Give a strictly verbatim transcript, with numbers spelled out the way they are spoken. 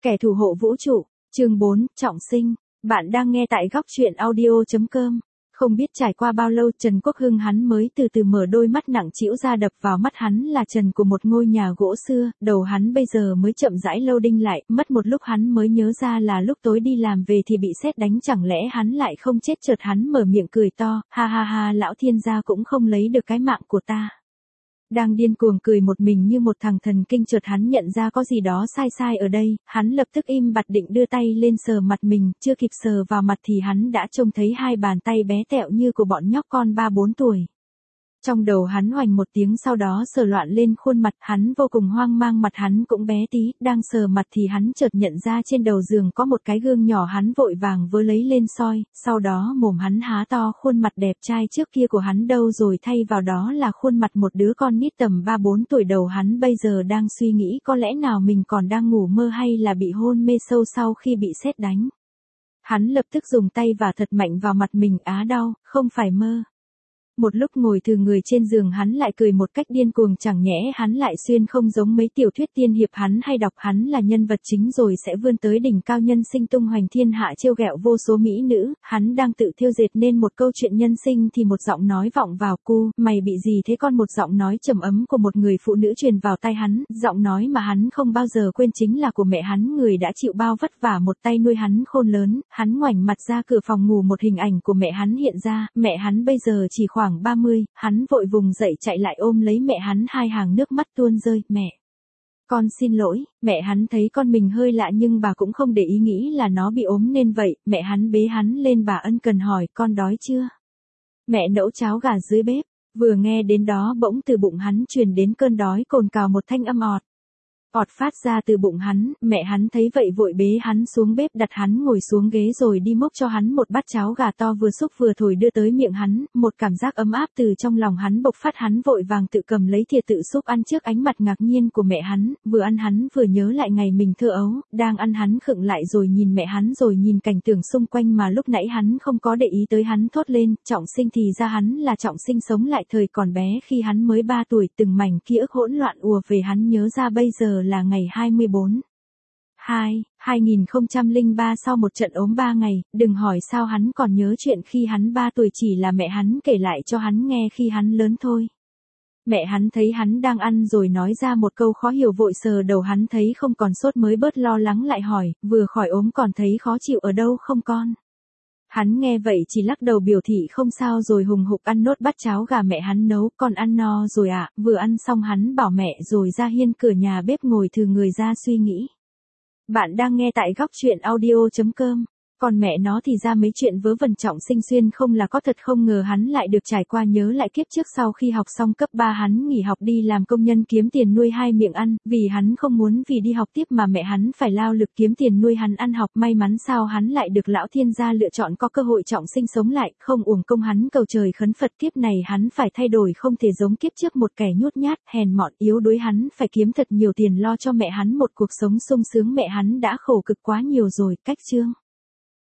Kẻ thủ hộ vũ trụ, chương bốn, trọng sinh. Bạn đang nghe tại góc truyện audio.com. Không biết trải qua bao lâu Trần Quốc Hưng hắn mới từ từ mở đôi mắt nặng trĩu ra, đập vào mắt hắn là trần của một ngôi nhà gỗ xưa, đầu hắn bây giờ mới chậm rãi lâu đinh lại, mất một lúc hắn mới nhớ ra là lúc tối đi làm về thì bị sét đánh, chẳng lẽ hắn lại không chết. Chợt hắn mở miệng cười to, ha ha ha, lão thiên gia cũng không lấy được cái mạng của ta. Đang điên cuồng cười một mình như một thằng thần kinh, chợt hắn nhận ra có gì đó sai sai ở đây, hắn lập tức im bặt định đưa tay lên sờ mặt mình, chưa kịp sờ vào mặt thì hắn đã trông thấy hai bàn tay bé tẹo như của bọn nhóc con ba bốn tuổi. Trong đầu hắn oành một tiếng, sau đó sờ loạn lên khuôn mặt, hắn vô cùng hoang mang, mặt hắn cũng bé tí, đang sờ mặt thì hắn chợt nhận ra trên đầu giường có một cái gương nhỏ, hắn vội vàng vớ lấy lên soi, sau đó mồm hắn há to, khuôn mặt đẹp trai trước kia của hắn đâu rồi, thay vào đó là khuôn mặt một đứa con nít tầm ba bốn tuổi. Đầu hắn bây giờ đang suy nghĩ có lẽ nào mình còn đang ngủ mơ hay là bị hôn mê sâu sau khi bị sét đánh. Hắn lập tức dùng tay vả thật mạnh vào mặt mình, á đau, không phải mơ. Một lúc ngồi thừ người trên giường hắn lại cười một cách điên cuồng, chẳng nhẽ hắn lại xuyên không giống mấy tiểu thuyết tiên hiệp hắn hay đọc, hắn là nhân vật chính rồi sẽ vươn tới đỉnh cao nhân sinh, tung hoành thiên hạ, trêu ghẹo vô số mỹ nữ. Hắn đang tự thiêu dệt nên một câu chuyện nhân sinh thì một giọng nói vọng vào, cu, mày bị gì thế con? Một giọng nói trầm ấm của một người phụ nữ truyền vào tai hắn, giọng nói mà hắn không bao giờ quên chính là của mẹ hắn, người đã chịu bao vất vả một tay nuôi hắn khôn lớn. Hắn ngoảnh mặt ra cửa phòng ngủ, một hình ảnh của mẹ hắn hiện ra, mẹ hắn bây giờ chỉ khoảng khoảng ba mươi, hắn vội vùng dậy chạy lại ôm lấy mẹ hắn, hai hàng nước mắt tuôn rơi, mẹ. Con xin lỗi. Mẹ hắn thấy con mình hơi lạ nhưng bà cũng không để ý, nghĩ là nó bị ốm nên vậy, mẹ hắn bế hắn lên, bà ân cần hỏi, con đói chưa? Mẹ nấu cháo gà dưới bếp. Vừa nghe đến đó bỗng từ bụng hắn truyền đến cơn đói cồn cào, một thanh âm ọt. ọt phát ra từ bụng hắn, mẹ hắn thấy vậy vội bế hắn xuống bếp, đặt hắn ngồi xuống ghế rồi đi múc cho hắn một bát cháo gà to vừa xúc vừa thổi đưa tới miệng hắn, một cảm giác ấm áp từ trong lòng hắn bộc phát, hắn vội vàng tự cầm lấy thìa tự xúc ăn trước ánh mặt ngạc nhiên của mẹ hắn, vừa ăn hắn vừa nhớ lại ngày mình thơ ấu, đang ăn hắn khựng lại rồi nhìn mẹ hắn rồi nhìn cảnh tượng xung quanh mà lúc nãy hắn không có để ý tới, hắn thốt lên, trọng sinh, thì ra hắn là trọng sinh, sống lại thời còn bé khi hắn mới ba tuổi, từng mảnh ký ức hỗn loạn ùa về, hắn nhớ ra bây giờ là ngày hai mươi bốn hai hai nghìn không trăm lẻ ba, sau một trận ốm ba ngày, đừng hỏi sao hắn còn nhớ chuyện khi hắn ba tuổi, chỉ là mẹ hắn kể lại cho hắn nghe khi hắn lớn thôi. Mẹ hắn thấy hắn đang ăn rồi nói ra một câu khó hiểu, vội sờ đầu hắn thấy không còn sốt mới bớt lo lắng, lại hỏi, vừa khỏi ốm còn thấy khó chịu ở đâu không con? Hắn nghe vậy chỉ lắc đầu biểu thị không sao, rồi hùng hục ăn nốt bát cháo gà mẹ hắn nấu, con ăn no rồi ạ. À? Vừa ăn xong hắn bảo mẹ rồi ra hiên cửa nhà bếp ngồi thừ người ra suy nghĩ. Bạn đang nghe tại góc truyện audio.com. Còn mẹ nó thì ra mấy chuyện vớ vẩn trọng sinh xuyên không là có thật, không ngờ hắn lại được trải qua, nhớ lại kiếp trước sau khi học xong cấp ba hắn nghỉ học đi làm công nhân kiếm tiền nuôi hai miệng ăn, vì hắn không muốn vì đi học tiếp mà mẹ hắn phải lao lực kiếm tiền nuôi hắn ăn học, may mắn sao hắn lại được lão thiên gia lựa chọn có cơ hội trọng sinh sống lại, không uổng công hắn cầu trời khấn Phật, kiếp này hắn phải thay đổi, không thể giống kiếp trước một kẻ nhút nhát, hèn mọn, yếu đuối, hắn phải kiếm thật nhiều tiền lo cho mẹ hắn một cuộc sống sung sướng, mẹ hắn đã khổ cực quá nhiều rồi. Cách chương